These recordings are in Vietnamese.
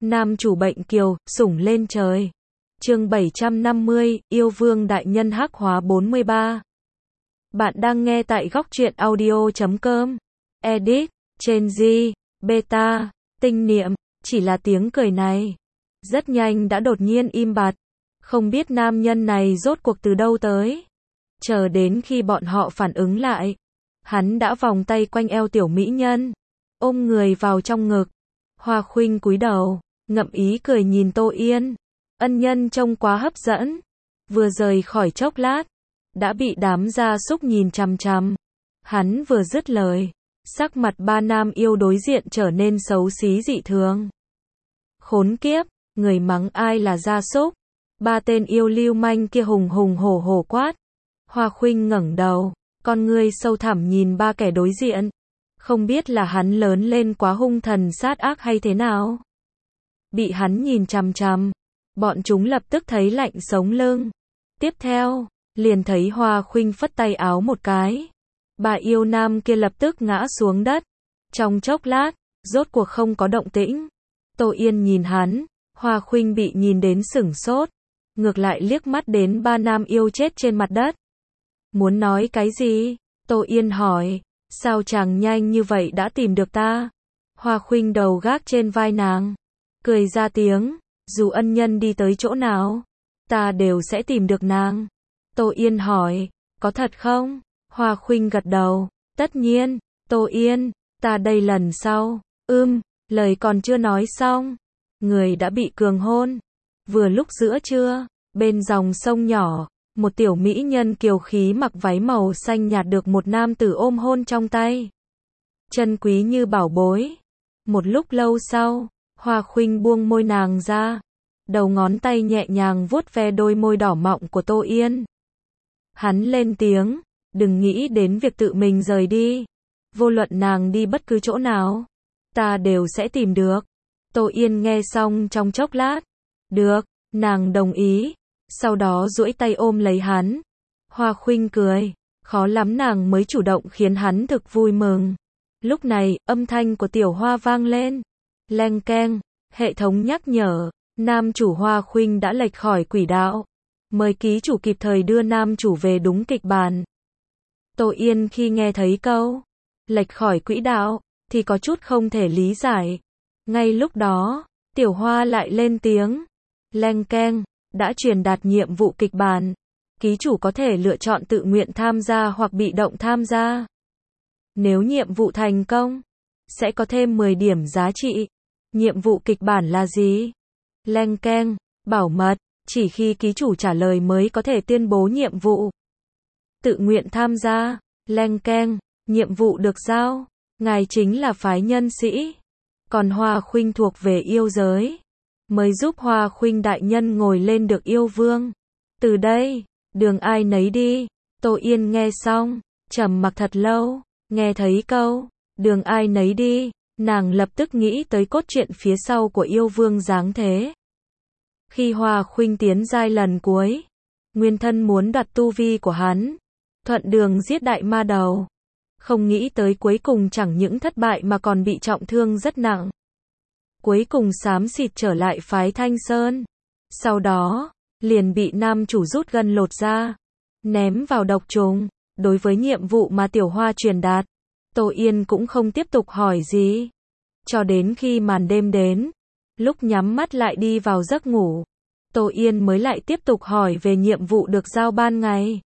Nam chủ bệnh kiều, sủng lên trời. Chương 750, yêu vương đại nhân hắc hóa 43. Bạn đang nghe tại góc truyện audio.com. Edit, trên G, beta, tinh niệm, chỉ là tiếng cười này. Rất nhanh đã đột nhiên im bặt. Không biết nam nhân này rốt cuộc từ đâu tới. Chờ đến khi bọn họ phản ứng lại. Hắn đã vòng tay quanh eo tiểu mỹ nhân. Ôm người vào trong ngực. Hoa Khuynh cúi đầu, ngậm ý cười nhìn Tô Yên. Ân nhân trông quá hấp dẫn. Vừa rời khỏi chốc lát, đã bị đám gia súc nhìn chằm chằm. Hắn vừa dứt lời, sắc mặt ba nam yêu đối diện trở nên xấu xí dị thường. Khốn kiếp, người mắng ai là gia súc? Ba tên yêu lưu manh kia hùng hùng hổ hổ quát. Hoa Khuynh ngẩng đầu, con ngươi sâu thẳm nhìn ba kẻ đối diện. Không biết là hắn lớn lên quá hung thần sát ác hay thế nào. Bị hắn nhìn chằm chằm, bọn chúng lập tức thấy lạnh sống lưng. Tiếp theo, liền thấy Hoa Khuynh phất tay áo một cái. Bà yêu nam kia lập tức ngã xuống đất. Trong chốc lát, rốt cuộc không có động tĩnh. Tô Yên nhìn hắn, Hoa Khuynh bị nhìn đến sửng sốt. Ngược lại liếc mắt đến ba nam yêu chết trên mặt đất. Muốn nói cái gì? Tô Yên hỏi. Sao chàng nhanh như vậy đã tìm được ta? Hoa Khuynh đầu gác trên vai nàng. Cười ra tiếng. Dù ân nhân đi tới chỗ nào, ta đều sẽ tìm được nàng. Tô Yên hỏi. Có thật không? Hoa Khuynh gật đầu. Tất nhiên. Tô Yên, ta đây lần sau. Lời còn chưa nói xong. Người đã bị cường hôn. Vừa lúc giữa trưa, bên dòng sông nhỏ, một tiểu mỹ nhân kiều khí mặc váy màu xanh nhạt được một nam tử ôm hôn trong tay. Chân quý như bảo bối. Một lúc lâu sau, Hoa Khuynh buông môi nàng ra. Đầu ngón tay nhẹ nhàng vuốt ve đôi môi đỏ mọng của Tô Yên. Hắn lên tiếng, đừng nghĩ đến việc tự mình rời đi. Vô luận nàng đi bất cứ chỗ nào, ta đều sẽ tìm được. Tô Yên nghe xong trong chốc lát. Được, nàng đồng ý. Sau đó duỗi tay ôm lấy hắn. Hoa Khuynh cười. Khó lắm nàng mới chủ động khiến hắn thực vui mừng. Lúc này, âm thanh của tiểu hoa vang lên. Leng keng, hệ thống nhắc nhở. Nam chủ Hoa Khuynh đã lệch khỏi quỹ đạo. Mời ký chủ kịp thời đưa nam chủ về đúng kịch bản. Tô Yên khi nghe thấy câu lệch khỏi quỹ đạo, thì có chút không thể lý giải. Ngay lúc đó, tiểu hoa lại lên tiếng. Leng keng, đã truyền đạt nhiệm vụ kịch bản. Ký chủ có thể lựa chọn tự nguyện tham gia hoặc bị động tham gia. Nếu nhiệm vụ thành công, sẽ có thêm 10 điểm giá trị. Nhiệm vụ kịch bản là gì? Leng keng, bảo mật, chỉ khi ký chủ trả lời mới có thể tuyên bố nhiệm vụ. Tự nguyện tham gia. Leng keng, nhiệm vụ được giao. Ngài chính là phái nhân sĩ. Còn Hoa Khuynh thuộc về yêu giới. Mới giúp Hoa Khuynh đại nhân ngồi lên được yêu vương. Từ đây, đường ai nấy đi. Tô Yên nghe xong, trầm mặc thật lâu. Nghe thấy câu đường ai nấy đi, nàng lập tức nghĩ tới cốt truyện phía sau của yêu vương dáng thế. Khi Hoa Khuynh tiến giai lần cuối, nguyên thân muốn đoạt tu vi của hắn, thuận đường giết đại ma đầu. Không nghĩ tới cuối cùng chẳng những thất bại mà còn bị trọng thương rất nặng. Cuối cùng xám xịt trở lại phái Thanh Sơn. Sau đó, liền bị nam chủ rút gân lột ra, ném vào độc trùng. Đối với nhiệm vụ mà tiểu hoa truyền đạt, Tô Yên cũng không tiếp tục hỏi gì. Cho đến khi màn đêm đến, lúc nhắm mắt lại đi vào giấc ngủ, Tô Yên mới lại tiếp tục hỏi về nhiệm vụ được giao ban ngày.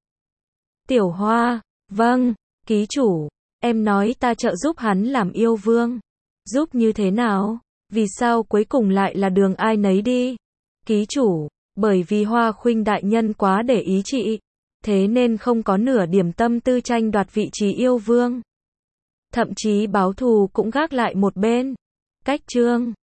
Tiểu hoa, vâng, ký chủ, em nói ta trợ giúp hắn làm yêu vương. Giúp như thế nào? Vì sao cuối cùng lại là đường ai nấy đi? Ký chủ, bởi vì Hoa Khuynh đại nhân quá để ý chị, thế nên không có nửa điểm tâm tư tranh đoạt vị trí yêu vương. Thậm chí báo thù cũng gác lại một bên. Cách chương